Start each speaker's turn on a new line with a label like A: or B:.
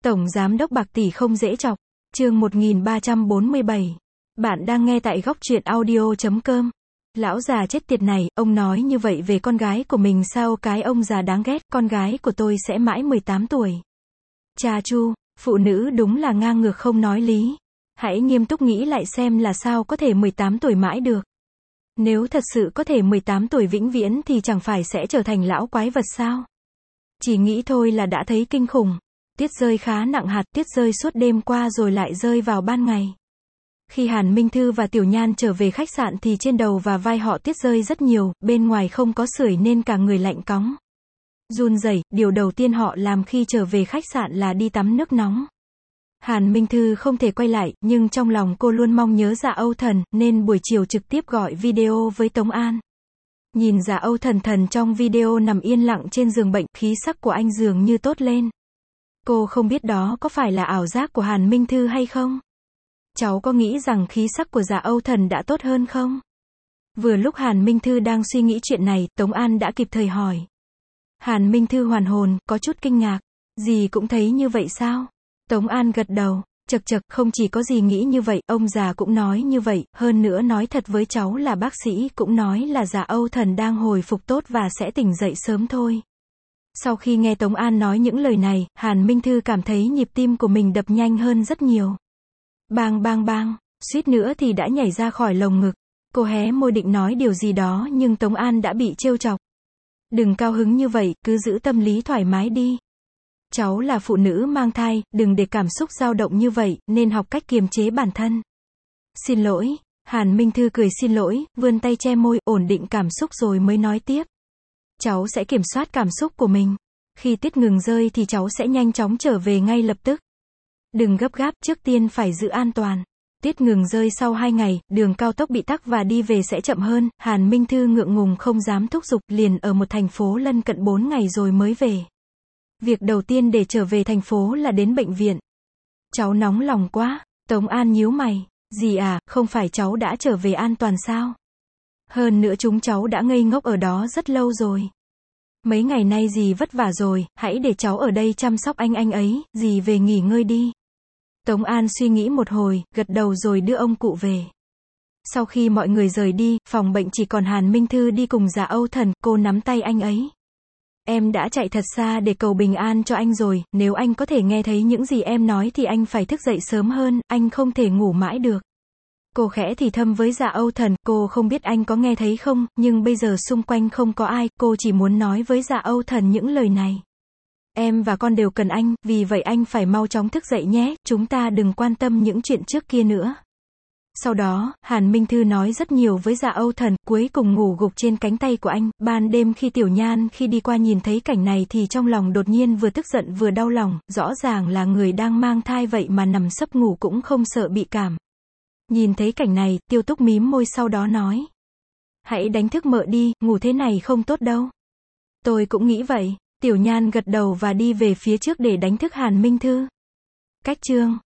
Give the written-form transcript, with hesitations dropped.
A: Tổng giám đốc bạc tỷ không dễ chọc. Chương 1347. Bạn đang nghe tại góc truyện audio.com. Lão già chết tiệt này, ông nói như vậy về con gái của mình sao? Cái ông già đáng ghét, con gái của tôi sẽ mãi 18 tuổi. Cha Chu, phụ nữ đúng là ngang ngược không nói lý. Hãy nghiêm túc nghĩ lại xem là sao có thể 18 tuổi mãi được. Nếu thật sự có thể 18 tuổi vĩnh viễn thì chẳng phải sẽ trở thành lão quái vật sao? Chỉ nghĩ thôi là đã thấy kinh khủng. Tuyết rơi khá nặng hạt, tuyết rơi suốt đêm qua rồi lại rơi vào ban ngày. Khi Hàn Minh Thư và Tiểu Nhan trở về khách sạn thì trên đầu và vai họ tuyết rơi rất nhiều, bên ngoài không có sưởi nên cả người lạnh cóng. Run rẩy, điều đầu tiên họ làm khi trở về khách sạn là đi tắm nước nóng. Hàn Minh Thư không thể quay lại, nhưng trong lòng cô luôn mong nhớ Dạ Âu Thần, nên buổi chiều trực tiếp gọi video với Tống An. Nhìn Dạ Âu Thần trong video nằm yên lặng trên giường bệnh, khí sắc của anh dường như tốt lên. Cô không biết đó có phải là ảo giác của Hàn Minh Thư hay không? Cháu có nghĩ rằng khí sắc của Dạ Âu Thần đã tốt hơn không? Vừa lúc Hàn Minh Thư đang suy nghĩ chuyện này, Tống An đã kịp thời hỏi. Hàn Minh Thư hoàn hồn, có chút kinh ngạc. Dì cũng thấy như vậy sao? Tống An gật đầu. Chậc, không chỉ có gì nghĩ như vậy, ông già cũng nói như vậy, hơn nữa nói thật với cháu là bác sĩ cũng nói là Dạ Âu Thần đang hồi phục tốt và sẽ tỉnh dậy sớm thôi. Sau khi nghe Tống An nói những lời này, Hàn Minh Thư cảm thấy nhịp tim của mình đập nhanh hơn rất nhiều. Bang bang bang, suýt nữa thì đã nhảy ra khỏi lồng ngực. Cô hé môi định nói điều gì đó nhưng Tống An đã bị trêu chọc. Đừng cao hứng như vậy, cứ giữ tâm lý thoải mái đi. Cháu là phụ nữ mang thai, đừng để cảm xúc dao động như vậy, nên học cách kiềm chế bản thân. Xin lỗi, Hàn Minh Thư cười xin lỗi, vươn tay che môi, ổn định cảm xúc rồi mới nói tiếp. Cháu sẽ kiểm soát cảm xúc của mình. Khi tuyết ngừng rơi thì cháu sẽ nhanh chóng trở về ngay lập tức. Đừng gấp gáp, trước tiên phải giữ an toàn. Tuyết ngừng rơi sau 2 ngày, đường cao tốc bị tắc và đi về sẽ chậm hơn. Hàn Minh Thư ngượng ngùng không dám thúc giục, liền ở một thành phố lân cận 4 ngày rồi mới về. Việc đầu tiên để trở về thành phố là đến bệnh viện. Cháu nóng lòng quá. Tống An nhíu mày. Dì à, không phải cháu đã trở về an toàn sao? Hơn nữa chúng cháu đã ngây ngốc ở đó rất lâu rồi. Mấy ngày nay dì vất vả rồi, hãy để cháu ở đây chăm sóc anh ấy, dì về nghỉ ngơi đi. Tống An suy nghĩ một hồi, gật đầu rồi đưa ông cụ về. Sau khi mọi người rời đi, phòng bệnh chỉ còn Hàn Minh Thư đi cùng Dạ Âu Thần, cô nắm tay anh ấy. Em đã chạy thật xa để cầu bình an cho anh rồi, nếu anh có thể nghe thấy những gì em nói thì anh phải thức dậy sớm hơn, anh không thể ngủ mãi được. Cô khẽ thì thầm với Dạ Âu Thần, cô không biết anh có nghe thấy không, nhưng bây giờ xung quanh không có ai, cô chỉ muốn nói với Dạ Âu Thần những lời này. Em và con đều cần anh, vì vậy anh phải mau chóng thức dậy nhé, chúng ta đừng quan tâm những chuyện trước kia nữa. Sau đó, Hàn Minh Thư nói rất nhiều với Dạ Âu Thần, cuối cùng ngủ gục trên cánh tay của anh. Ban đêm khi Tiểu Nhan khi đi qua nhìn thấy cảnh này thì trong lòng đột nhiên vừa tức giận vừa đau lòng, rõ ràng là người đang mang thai vậy mà nằm sấp ngủ cũng không sợ bị cảm. Nhìn thấy cảnh này, Tiêu Túc mím môi sau đó nói. Hãy đánh thức mợ đi, ngủ thế này không tốt đâu. Tôi cũng nghĩ vậy. Tiểu Nhan gật đầu và đi về phía trước để đánh thức Hàn Minh Thư. Cách chương